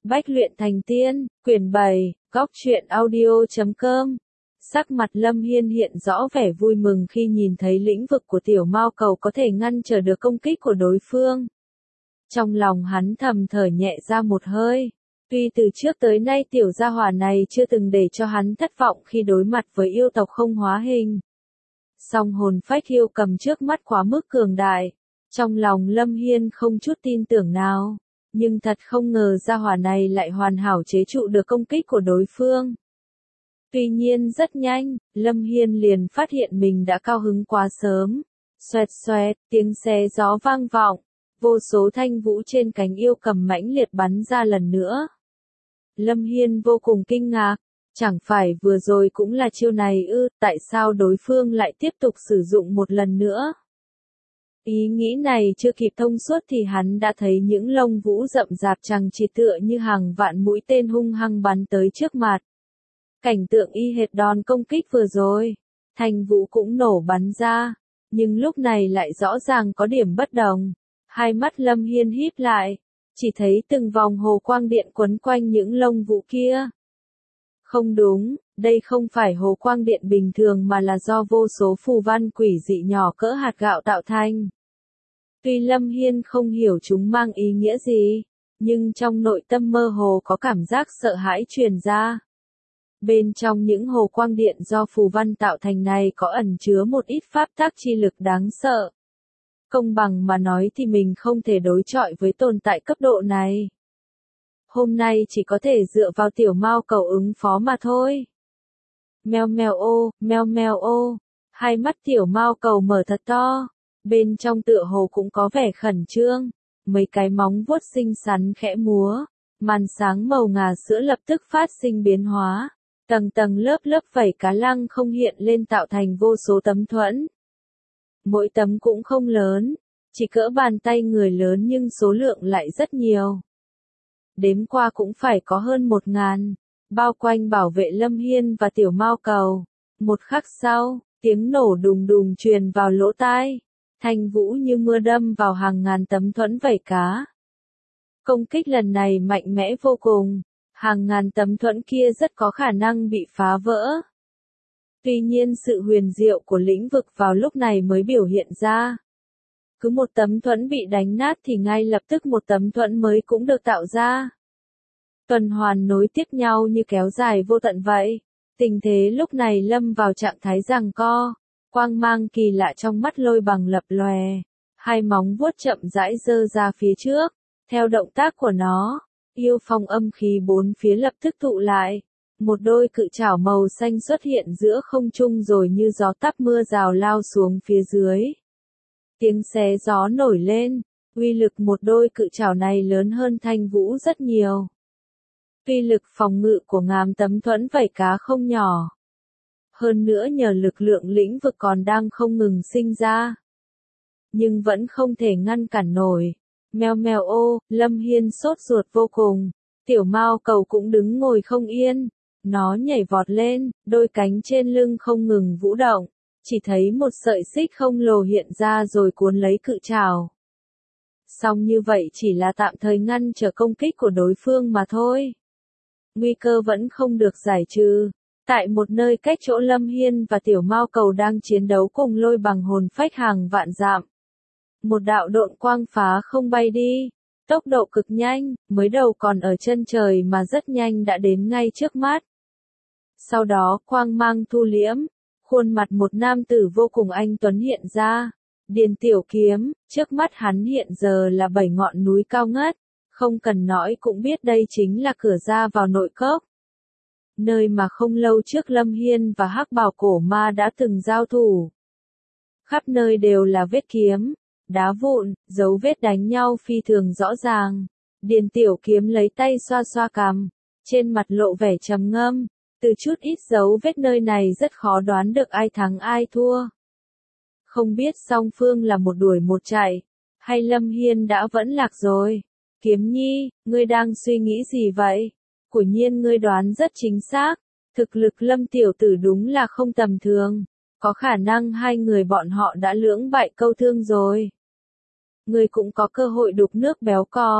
Bách luyện thành tiên, quyển 7, góc truyện audio.com. Sắc mặt Lâm Hiên hiện rõ vẻ vui mừng khi nhìn thấy lĩnh vực của tiểu mao cầu có thể ngăn trở được công kích của đối phương. Trong lòng hắn thầm thở nhẹ ra một hơi. Tuy từ trước tới nay tiểu gia hỏa này chưa từng để cho hắn thất vọng khi đối mặt với yêu tộc không hóa hình. Song hồn phách yêu cầm trước mắt quá mức cường đại. Trong lòng Lâm Hiên không chút tin tưởng nào. Nhưng thật không ngờ gia hỏa này lại hoàn hảo chế trụ được công kích của đối phương. Tuy nhiên rất nhanh, Lâm Hiên liền phát hiện mình đã cao hứng quá sớm. Xoẹt xoẹt, tiếng xé gió vang vọng. Vô số thanh vũ trên cánh yêu cầm mãnh liệt bắn ra lần nữa. Lâm Hiên vô cùng kinh ngạc. Chẳng phải vừa rồi cũng là chiêu này ư, tại sao đối phương lại tiếp tục sử dụng một lần nữa? Ý nghĩ này chưa kịp thông suốt thì hắn đã thấy những lông vũ rậm rạp chằng chịt tựa như hàng vạn mũi tên hung hăng bắn tới trước mặt. Cảnh tượng y hệt đòn công kích vừa rồi, thanh vũ cũng nổ bắn ra, nhưng lúc này lại rõ ràng có điểm bất đồng. Hai mắt Lâm Hiên híp lại, chỉ thấy từng vòng hồ quang điện quấn quanh những lông vũ kia. Không đúng, đây không phải hồ quang điện bình thường mà là do vô số phù văn quỷ dị nhỏ cỡ hạt gạo tạo thành. Tuy Lâm Hiên không hiểu chúng mang ý nghĩa gì, nhưng trong nội tâm mơ hồ có cảm giác sợ hãi truyền ra. Bên trong những hồ quang điện do phù văn tạo thành này có ẩn chứa một ít pháp tắc chi lực đáng sợ. Công bằng mà nói thì mình không thể đối chọi với tồn tại cấp độ này. Hôm nay chỉ có thể dựa vào tiểu mao cầu ứng phó mà thôi. Meo meo ô, hai mắt tiểu mao cầu mở thật to. Bên trong tựa hồ cũng có vẻ khẩn trương, mấy cái móng vuốt xinh xắn khẽ múa, màn sáng màu ngà sữa lập tức phát sinh biến hóa, tầng tầng lớp lớp vảy cá lăng không hiện lên tạo thành vô số tấm thuẫn. Mỗi tấm cũng không lớn, chỉ cỡ bàn tay người lớn nhưng số lượng lại rất nhiều. Đếm qua cũng phải có hơn 1000, bao quanh bảo vệ Lâm Hiên và tiểu mao cầu. Một khắc sau, tiếng nổ đùng đùng truyền vào lỗ tai. Thanh vũ như mưa đâm vào hàng ngàn tấm thuẫn vảy cá. Công kích lần này mạnh mẽ vô cùng, hàng ngàn tấm thuẫn kia rất có khả năng bị phá vỡ. Tuy nhiên sự huyền diệu của lĩnh vực vào lúc này mới biểu hiện ra. Cứ một tấm thuẫn bị đánh nát thì ngay lập tức một tấm thuẫn mới cũng được tạo ra. Tuần hoàn nối tiếp nhau như kéo dài vô tận vậy. Tình thế lúc này lâm vào trạng thái giằng co. Quang mang kỳ lạ trong mắt Lôi Bằng lập lòe, hai móng vuốt chậm rãi giơ ra phía trước, theo động tác của nó, yêu phong âm khí bốn phía lập tức tụ lại, một đôi cự trảo màu xanh xuất hiện giữa không trung rồi như gió táp mưa rào lao xuống phía dưới. Tiếng xé gió nổi lên, uy lực một đôi cự trảo này lớn hơn thanh vũ rất nhiều. Tuy lực phòng ngự của ngàm tấm thuẫn vảy cá không nhỏ. Hơn nữa nhờ lực lượng lĩnh vực còn đang không ngừng sinh ra. Nhưng vẫn không thể ngăn cản nổi. Meo ô, Lâm Hiên sốt ruột vô cùng. Tiểu mao cầu cũng đứng ngồi không yên. Nó nhảy vọt lên, đôi cánh trên lưng không ngừng vũ động. Chỉ thấy một sợi xích không lồ hiện ra rồi cuốn lấy cự trảo. Song như vậy chỉ là tạm thời ngăn trở công kích của đối phương mà thôi. Nguy cơ vẫn không được giải trừ. Tại một nơi cách chỗ Lâm Hiên và tiểu mao cầu đang chiến đấu cùng Lôi Bằng hồn phách hàng vạn dặm. Một đạo độn quang phá không bay đi, tốc độ cực nhanh, mới đầu còn ở chân trời mà rất nhanh đã đến ngay trước mắt. Sau đó quang mang thu liễm, khuôn mặt một nam tử vô cùng anh tuấn hiện ra. Điền tiểu kiếm, trước mắt hắn hiện giờ là 7 ngọn núi cao ngất, không cần nói cũng biết đây chính là cửa ra vào nội cốc. Nơi mà không lâu trước Lâm Hiên và Hắc Bào Cổ Ma đã từng giao thủ. Khắp nơi đều là vết kiếm, đá vụn, dấu vết đánh nhau phi thường rõ ràng. Điền tiểu kiếm lấy tay xoa xoa cằm, trên mặt lộ vẻ trầm ngâm, từ chút ít dấu vết nơi này rất khó đoán được ai thắng ai thua. Không biết song phương là một đuổi một chạy, hay Lâm Hiên đã vẫn lạc rồi. Kiếm nhi, ngươi đang suy nghĩ gì vậy? Quả nhiên ngươi đoán rất chính xác, thực lực Lâm tiểu tử đúng là không tầm thường, có khả năng hai người bọn họ đã lưỡng bại câu thương rồi. Ngươi cũng có cơ hội đục nước béo cò,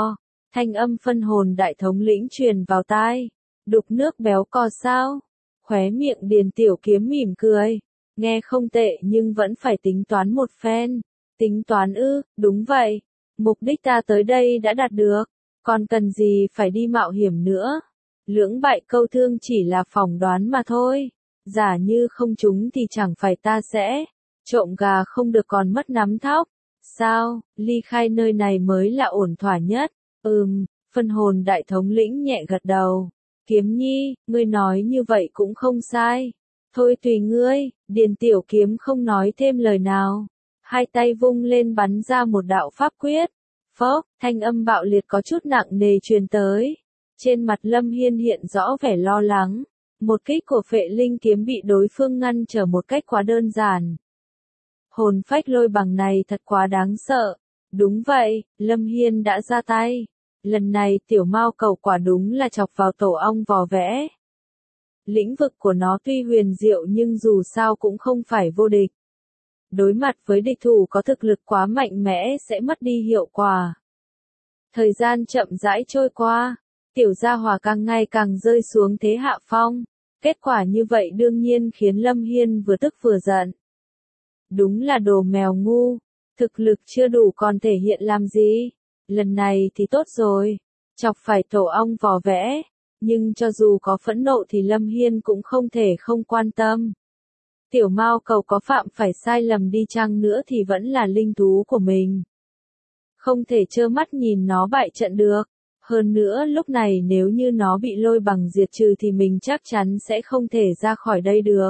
Thanh âm phân hồn đại thống lĩnh truyền vào tai. Đục nước béo cò sao? Khóe miệng Điền Tiểu Kiếm mỉm cười. Nghe không tệ nhưng vẫn phải tính toán một phen. Tính toán ư, đúng vậy. Mục đích ta tới đây đã đạt được. Còn cần gì phải đi mạo hiểm nữa. Lưỡng bại câu thương chỉ là phỏng đoán mà thôi. Giả như không trúng thì chẳng phải ta sẽ trộm gà không được còn mất nắm thóc. Sao, ly khai nơi này mới là ổn thỏa nhất. Phân hồn đại thống lĩnh nhẹ gật đầu. Kiếm nhi, ngươi nói như vậy cũng không sai. Thôi tùy ngươi, Điền Tiểu Kiếm không nói thêm lời nào. Hai tay vung lên bắn ra một đạo pháp quyết. Phốc, thanh âm bạo liệt có chút nặng nề truyền tới. Trên mặt Lâm Hiên hiện rõ vẻ lo lắng. Một kích của phệ linh kiếm bị đối phương ngăn trở một cách quá đơn giản. Hồn phách lôi bằng này thật quá đáng sợ. Đúng vậy, Lâm Hiên đã ra tay. Lần này tiểu mao cầu quả đúng là chọc vào tổ ong vò vẽ. Lĩnh vực của nó tuy huyền diệu nhưng dù sao cũng không phải vô địch. Đối mặt với địch thủ có thực lực quá mạnh mẽ sẽ mất đi hiệu quả. Thời gian chậm rãi trôi qua, tiểu gia hỏa càng ngày càng rơi xuống thế hạ phong. Kết quả như vậy đương nhiên khiến Lâm Hiên vừa tức vừa giận. Đúng là đồ mèo ngu, thực lực chưa đủ còn thể hiện làm gì. Lần này thì tốt rồi, chọc phải tổ ong vò vẽ. Nhưng cho dù có phẫn nộ thì Lâm Hiên cũng không thể không quan tâm. Tiểu mao cầu có phạm phải sai lầm đi chăng nữa thì vẫn là linh thú của mình. Không thể trơ mắt nhìn nó bại trận được. Hơn nữa lúc này nếu như nó bị lôi bằng diệt trừ thì mình chắc chắn sẽ không thể ra khỏi đây được.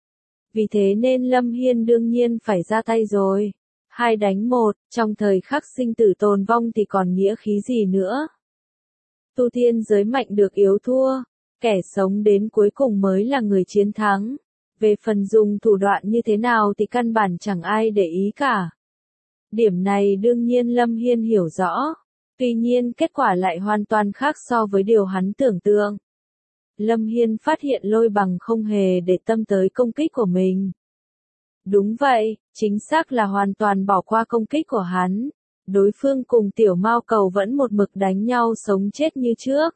Vì thế nên Lâm Hiên đương nhiên phải ra tay rồi. 2 đánh 1, trong thời khắc sinh tử tồn vong thì còn nghĩa khí gì nữa. Tu tiên giới mạnh được yếu thua, kẻ sống đến cuối cùng mới là người chiến thắng. Về phần dùng thủ đoạn như thế nào thì căn bản chẳng ai để ý cả. Điểm này đương nhiên Lâm Hiên hiểu rõ. Tuy nhiên kết quả lại hoàn toàn khác so với điều hắn tưởng tượng. Lâm Hiên phát hiện lôi bằng không hề để tâm tới công kích của mình. Đúng vậy, chính xác là hoàn toàn bỏ qua công kích của hắn. Đối phương cùng tiểu mao cầu vẫn một mực đánh nhau sống chết như trước.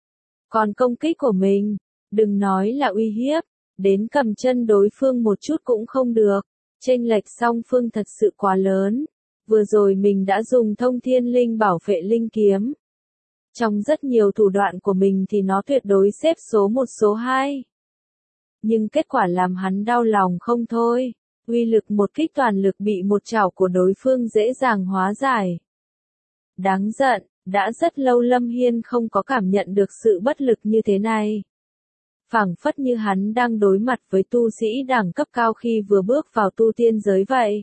Còn công kích của mình, đừng nói là uy hiếp, đến cầm chân đối phương một chút cũng không được. Chênh lệch song phương thật sự quá lớn. Vừa rồi mình đã dùng thông thiên linh bảo vệ linh kiếm. Trong rất nhiều thủ đoạn của mình thì nó tuyệt đối xếp số 1 số 2. Nhưng kết quả làm hắn đau lòng không thôi. Uy lực một kích toàn lực bị một chảo của đối phương dễ dàng hóa giải. Đáng giận, đã rất lâu Lâm Hiên không có cảm nhận được sự bất lực như thế này. Phảng phất như hắn đang đối mặt với tu sĩ đẳng cấp cao khi vừa bước vào tu tiên giới vậy.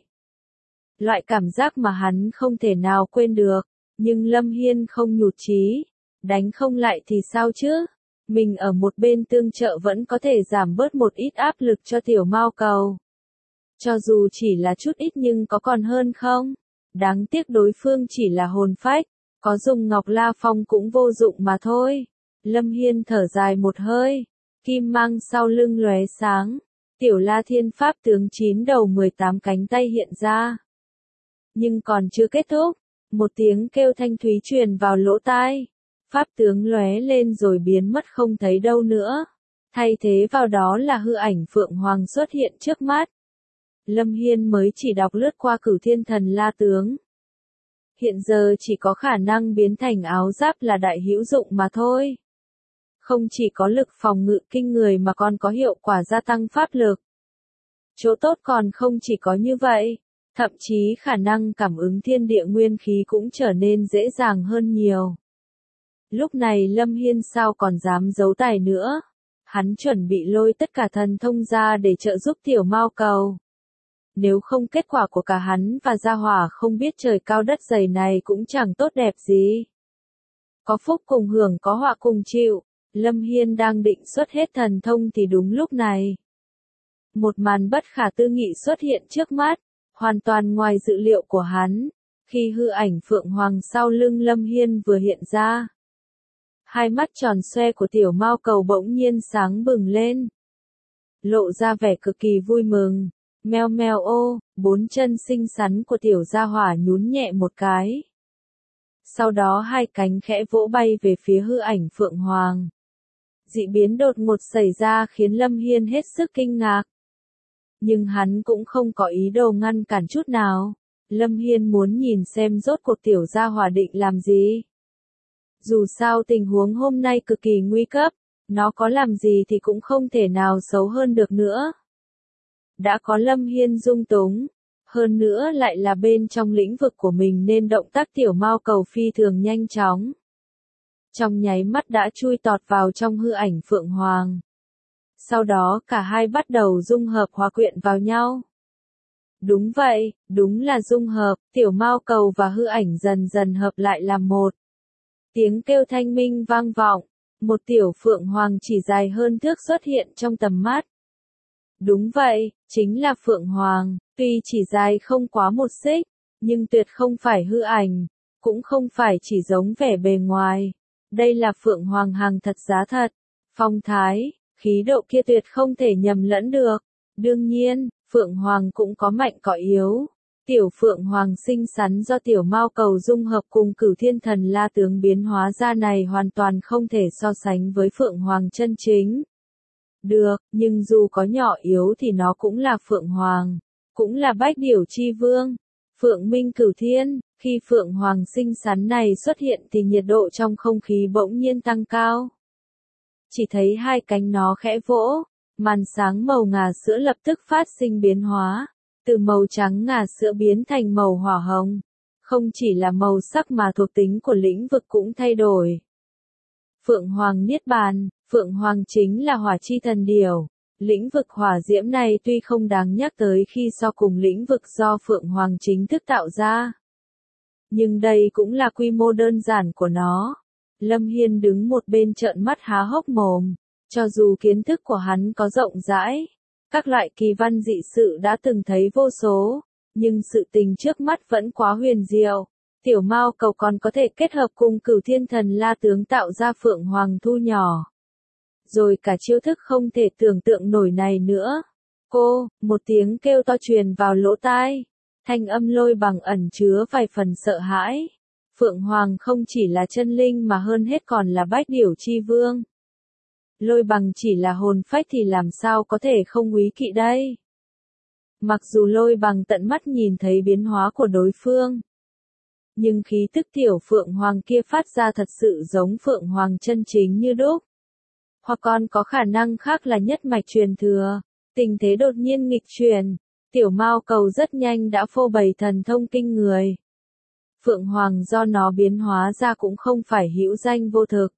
Loại cảm giác mà hắn không thể nào quên được, nhưng Lâm Hiên không nhụt chí, đánh không lại thì sao chứ? Mình ở một bên tương trợ vẫn có thể giảm bớt một ít áp lực cho tiểu mao cầu. Cho dù chỉ là chút ít nhưng có còn hơn không? Đáng tiếc đối phương chỉ là hồn phách, có dùng Ngọc La Phong cũng vô dụng mà thôi. Lâm Hiên thở dài một hơi, kim mang sau lưng lóe sáng, tiểu La Thiên Pháp tướng 9 đầu 18 cánh tay hiện ra. Nhưng còn chưa kết thúc, một tiếng kêu thanh thúy truyền vào lỗ tai. Pháp tướng lóe lên rồi biến mất không thấy đâu nữa. Thay thế vào đó là hư ảnh Phượng Hoàng xuất hiện trước mắt. Lâm Hiên mới chỉ đọc lướt qua Cửu Thiên Thần La tướng. Hiện giờ chỉ có khả năng biến thành áo giáp là đại hữu dụng mà thôi. Không chỉ có lực phòng ngự kinh người mà còn có hiệu quả gia tăng pháp lực. Chỗ tốt còn không chỉ có như vậy, thậm chí khả năng cảm ứng thiên địa nguyên khí cũng trở nên dễ dàng hơn nhiều. Lúc này Lâm Hiên sao còn dám giấu tài nữa. Hắn chuẩn bị lôi tất cả thần thông ra để trợ giúp tiểu mao cầu. Nếu không kết quả của cả hắn và gia hỏa không biết trời cao đất dày này cũng chẳng tốt đẹp gì. Có phúc cùng hưởng có họa cùng chịu, Lâm Hiên đang định xuất hết thần thông thì đúng lúc này. Một màn bất khả tư nghị xuất hiện trước mắt, hoàn toàn ngoài dự liệu của hắn, khi hư ảnh Phượng Hoàng sau lưng Lâm Hiên vừa hiện ra. Hai mắt tròn xoe của tiểu mao cầu bỗng nhiên sáng bừng lên. Lộ ra vẻ cực kỳ vui mừng. Meo meo ô, 4 chân xinh xắn của tiểu gia hỏa nhún nhẹ một cái. Sau đó hai cánh khẽ vỗ bay về phía hư ảnh Phượng Hoàng. Dị biến đột ngột xảy ra khiến Lâm Hiên hết sức kinh ngạc. Nhưng hắn cũng không có ý đồ ngăn cản chút nào. Lâm Hiên muốn nhìn xem rốt cuộc tiểu gia hỏa định làm gì. Dù sao tình huống hôm nay cực kỳ nguy cấp, nó có làm gì thì cũng không thể nào xấu hơn được nữa. Đã có Lâm Hiên dung túng, hơn nữa lại là bên trong lĩnh vực của mình nên động tác tiểu mao cầu phi thường nhanh chóng. Trong nháy mắt đã chui tọt vào trong hư ảnh Phượng Hoàng. Sau đó cả hai bắt đầu dung hợp hòa quyện vào nhau. Đúng vậy, đúng là dung hợp, tiểu mao cầu và hư ảnh dần dần hợp lại làm một. Tiếng kêu thanh minh vang vọng, một tiểu Phượng Hoàng chỉ dài hơn thước xuất hiện trong tầm mắt. Đúng vậy, chính là Phượng Hoàng, tuy chỉ dài không quá một xích, nhưng tuyệt không phải hư ảnh, cũng không phải chỉ giống vẻ bề ngoài. Đây là Phượng Hoàng hàng thật giá thật, phong thái, khí độ kia tuyệt không thể nhầm lẫn được. Đương nhiên, Phượng Hoàng cũng có mạnh có yếu. Tiểu Phượng Hoàng xinh xắn do tiểu mao cầu dung hợp cùng Cửu Thiên Thần La tướng biến hóa ra này hoàn toàn không thể so sánh với Phượng Hoàng chân chính. Được, nhưng dù có nhỏ yếu thì nó cũng là Phượng Hoàng, cũng là Bách Điểu Chi Vương. Phượng Minh Cửu Thiên, khi Phượng Hoàng xinh xắn này xuất hiện thì nhiệt độ trong không khí bỗng nhiên tăng cao. Chỉ thấy hai cánh nó khẽ vỗ, màn sáng màu ngà sữa lập tức phát sinh biến hóa, từ màu trắng ngà sữa biến thành màu hỏa hồng. Không chỉ là màu sắc mà thuộc tính của lĩnh vực cũng thay đổi. Phượng Hoàng Niết Bàn, Phượng Hoàng chính là hỏa chi thần điểu. Lĩnh vực hỏa diễm này tuy không đáng nhắc tới khi so cùng lĩnh vực do Phượng Hoàng chính thức tạo ra. Nhưng đây cũng là quy mô đơn giản của nó. Lâm Hiên đứng một bên trợn mắt há hốc mồm. Cho dù kiến thức của hắn có rộng rãi, các loại kỳ văn dị sự đã từng thấy vô số, nhưng sự tình trước mắt vẫn quá huyền diệu. Tiểu mao cầu còn có thể kết hợp cùng Cửu Thiên Thần La tướng tạo ra Phượng Hoàng thu nhỏ. Rồi cả chiêu thức không thể tưởng tượng nổi này nữa. Cô, một tiếng kêu to truyền vào lỗ tai. Thanh âm Lôi Bằng ẩn chứa vài phần sợ hãi. Phượng Hoàng không chỉ là chân linh mà hơn hết còn là Bách Điểu Chi Vương. Lôi Bằng chỉ là hồn phách thì làm sao có thể không úy kỵ đây. Mặc dù Lôi Bằng tận mắt nhìn thấy biến hóa của đối phương, nhưng khí tức tiểu Phượng Hoàng kia phát ra thật sự giống Phượng Hoàng chân chính như đúc. Hoặc còn có khả năng khác là nhất mạch truyền thừa. Tình thế đột nhiên nghịch chuyển, tiểu mao cầu rất nhanh đã phô bày thần thông kinh người. Phượng Hoàng do nó biến hóa ra cũng không phải hữu danh vô thực.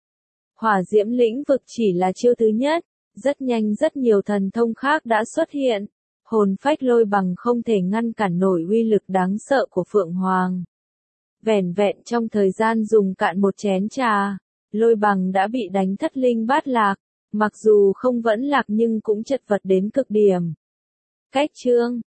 Hỏa diễm lĩnh vực chỉ là chiêu thứ nhất, rất nhanh rất nhiều thần thông khác đã xuất hiện. Hồn phách Lôi Bằng không thể ngăn cản nổi uy lực đáng sợ của Phượng Hoàng. Vẻn vẹn trong thời gian dùng cạn một chén trà, Lôi Bằng đã bị đánh thất linh bát lạc, mặc dù không vẫn lạc nhưng cũng chật vật đến cực điểm. Cách chương